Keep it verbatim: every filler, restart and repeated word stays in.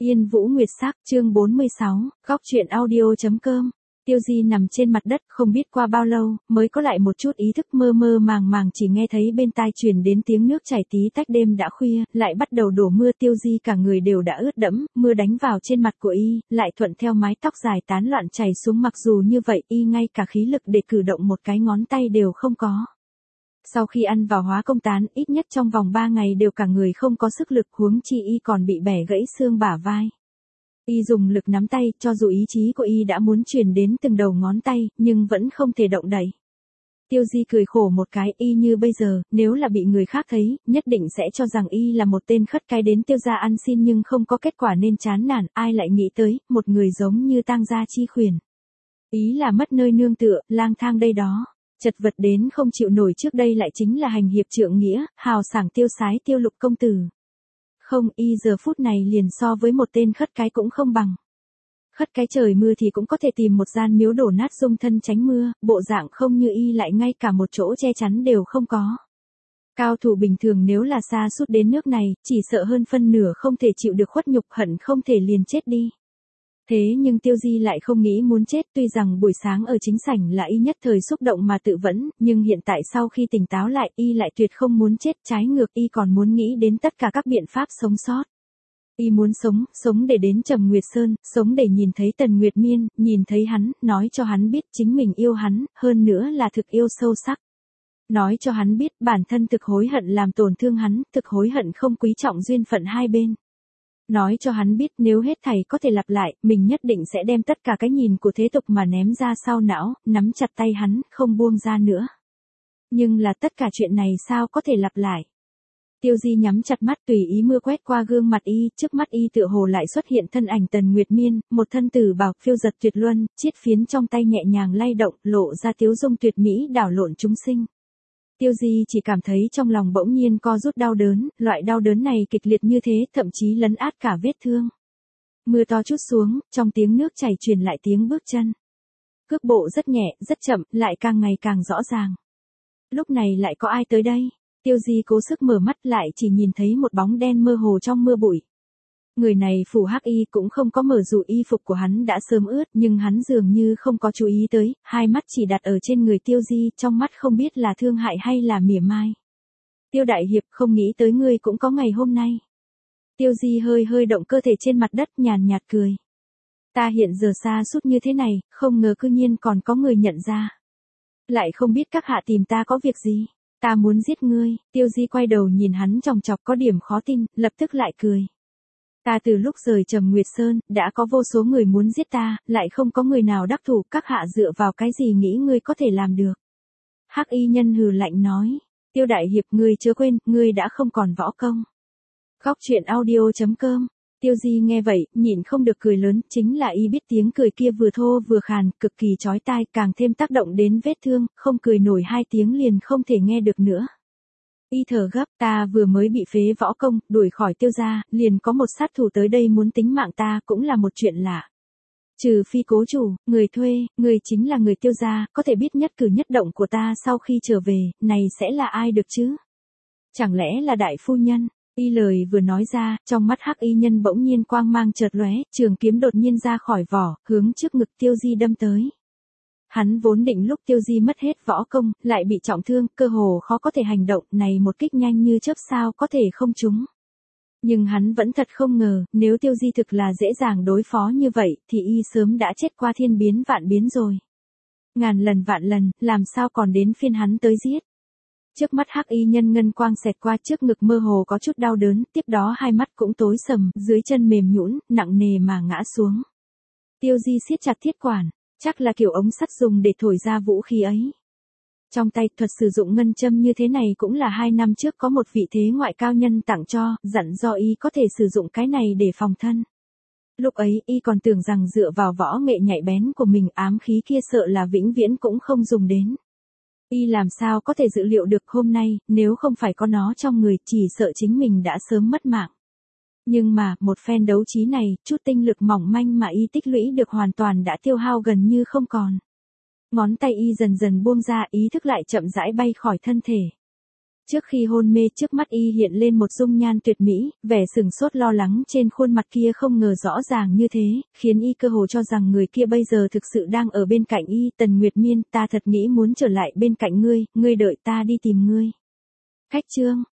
Yên Vũ Nguyệt Sắc, chương bốn mươi sáu, góc truyện audio.com. Tiêu Di nằm trên mặt đất, không biết qua bao lâu, mới có lại một chút ý thức, mơ mơ màng màng chỉ nghe thấy bên tai truyền đến tiếng nước chảy tí tách. Đêm đã khuya, lại bắt đầu đổ mưa. Tiêu Di cả người đều đã ướt đẫm, mưa đánh vào trên mặt của y, lại thuận theo mái tóc dài tán loạn chảy xuống. Mặc dù như vậy, y ngay cả khí lực để cử động một cái ngón tay đều không có. Sau khi ăn vào hóa công tán, ít nhất trong vòng ba ngày đều cả người không có sức lực, huống chi y còn bị bẻ gãy xương bả vai. Y dùng lực nắm tay, cho dù ý chí của y đã muốn truyền đến từng đầu ngón tay, nhưng vẫn không thể động đậy. Tiêu Di cười khổ một cái, y như bây giờ, nếu là bị người khác thấy, nhất định sẽ cho rằng y là một tên khất cái đến Tiêu gia ăn xin nhưng không có kết quả nên chán nản. Ai lại nghĩ tới, một người giống như tang gia chi khuyển. Ý là mất nơi nương tựa, lang thang đây đó. Chật vật đến không chịu nổi, trước đây lại chính là hành hiệp trượng nghĩa, hào sảng tiêu sái Tiêu Lục công tử. Không, y giờ phút này liền so với một tên khất cái cũng không bằng. Khất cái trời mưa thì cũng có thể tìm một gian miếu đổ nát dung thân tránh mưa, bộ dạng không như y lại ngay cả một chỗ che chắn đều không có. Cao thủ bình thường nếu là sa sút đến nước này, chỉ sợ hơn phân nửa không thể chịu được khuất nhục, hận không thể liền chết đi. Thế nhưng Tiêu Di lại không nghĩ muốn chết, tuy rằng buổi sáng ở chính sảnh là y nhất thời xúc động mà tự vẫn, nhưng hiện tại sau khi tỉnh táo lại, y lại tuyệt không muốn chết, trái ngược y còn muốn nghĩ đến tất cả các biện pháp sống sót. Y muốn sống, sống để đến Trầm Nguyệt Sơn, sống để nhìn thấy Tần Nguyệt Miên, nhìn thấy hắn, nói cho hắn biết chính mình yêu hắn, hơn nữa là thực yêu sâu sắc. Nói cho hắn biết bản thân thực hối hận làm tổn thương hắn, thực hối hận không quý trọng duyên phận hai bên. Nói cho hắn biết nếu hết thảy có thể lặp lại, mình nhất định sẽ đem tất cả cái nhìn của thế tục mà ném ra sau não, nắm chặt tay hắn, không buông ra nữa. Nhưng là tất cả chuyện này sao có thể lặp lại? Tiêu Di nhắm chặt mắt, tùy ý mưa quét qua gương mặt y, trước mắt y tựa hồ lại xuất hiện thân ảnh Tần Nguyệt Miên, một thân tử bào phiêu giật tuyệt luân, chiết phiến trong tay nhẹ nhàng lay động, lộ ra tiếu dung tuyệt mỹ đảo lộn chúng sinh. Tiêu Di chỉ cảm thấy trong lòng bỗng nhiên co rút đau đớn, loại đau đớn này kịch liệt như thế, thậm chí lấn át cả vết thương. Mưa to trút xuống, trong tiếng nước chảy truyền lại tiếng bước chân. Cước bộ rất nhẹ, rất chậm, lại càng ngày càng rõ ràng. Lúc này lại có ai tới đây? Tiêu Di cố sức mở mắt lại chỉ nhìn thấy một bóng đen mơ hồ trong mưa bụi. Người này phủ hắc y cũng không có mở, dù y phục của hắn đã sớm ướt nhưng hắn dường như không có chú ý tới, hai mắt chỉ đặt ở trên người Tiêu Di, trong mắt không biết là thương hại hay là mỉa mai. Tiêu đại hiệp, không nghĩ tới ngươi cũng có ngày hôm nay. Tiêu Di hơi hơi động cơ thể trên mặt đất, nhàn nhạt cười. Ta hiện giờ xa sút như thế này, không ngờ cư nhiên còn có người nhận ra. Lại không biết các hạ tìm ta có việc gì. Ta muốn giết ngươi. Tiêu Di quay đầu nhìn hắn chòng chọc có điểm khó tin, lập tức lại cười. Ta từ lúc rời Trầm Nguyệt Sơn, đã có vô số người muốn giết ta, lại không có người nào đắc thủ, các hạ dựa vào cái gì nghĩ ngươi có thể làm được. Hắc y nhân hừ lạnh nói, Tiêu đại hiệp, ngươi chớ quên, ngươi đã không còn võ công. Góc truyện audio.com. Tiêu Di nghe vậy, nhịn không được cười lớn, chính là y biết tiếng cười kia vừa thô vừa khàn, cực kỳ chói tai, càng thêm tác động đến vết thương, không cười nổi hai tiếng liền không thể nghe được nữa. Y thở gấp, ta vừa mới bị phế võ công, đuổi khỏi Tiêu gia, liền có một sát thủ tới đây muốn tính mạng ta, cũng là một chuyện lạ. Trừ phi cố chủ, người thuê, người chính là người Tiêu gia, có thể biết nhất cử nhất động của ta sau khi trở về, này sẽ là ai được chứ? Chẳng lẽ là đại phu nhân? Y lời vừa nói ra, trong mắt hắc y nhân bỗng nhiên quang mang chợt lóe, trường kiếm đột nhiên ra khỏi vỏ, hướng trước ngực Tiêu Di đâm tới. Hắn vốn định lúc Tiêu Di mất hết võ công, lại bị trọng thương, cơ hồ khó có thể hành động, này một kích nhanh như chớp sao có thể không trúng. Nhưng hắn vẫn thật không ngờ, nếu Tiêu Di thực là dễ dàng đối phó như vậy, thì y sớm đã chết qua thiên biến vạn biến rồi. Ngàn lần vạn lần, làm sao còn đến phiên hắn tới giết. Trước mắt hắc y nhân ngân quang xẹt qua, trước ngực mơ hồ có chút đau đớn, tiếp đó hai mắt cũng tối sầm, dưới chân mềm nhũn, nặng nề mà ngã xuống. Tiêu Di siết chặt thiết quản. Chắc là kiểu ống sắt dùng để thổi ra vũ khí ấy. Trong tay, thuật sử dụng ngân châm như thế này cũng là hai năm trước có một vị thế ngoại cao nhân tặng cho, dặn do y có thể sử dụng cái này để phòng thân. Lúc ấy, y còn tưởng rằng dựa vào võ nghệ nhạy bén của mình, ám khí kia sợ là vĩnh viễn cũng không dùng đến. Y làm sao có thể dự liệu được hôm nay, nếu không phải có nó trong người, chỉ sợ chính mình đã sớm mất mạng. Nhưng mà, một phen đấu trí này, chút tinh lực mỏng manh mà y tích lũy được hoàn toàn đã tiêu hao gần như không còn. Ngón tay y dần dần buông ra, ý thức lại chậm rãi bay khỏi thân thể. Trước khi hôn mê trước mắt y hiện lên một dung nhan tuyệt mỹ, vẻ sừng sốt lo lắng trên khuôn mặt kia không ngờ rõ ràng như thế, khiến y cơ hồ cho rằng người kia bây giờ thực sự đang ở bên cạnh y. Tần Nguyệt Miên, ta thật nghĩ muốn trở lại bên cạnh ngươi, ngươi đợi ta đi tìm ngươi. Khách chương.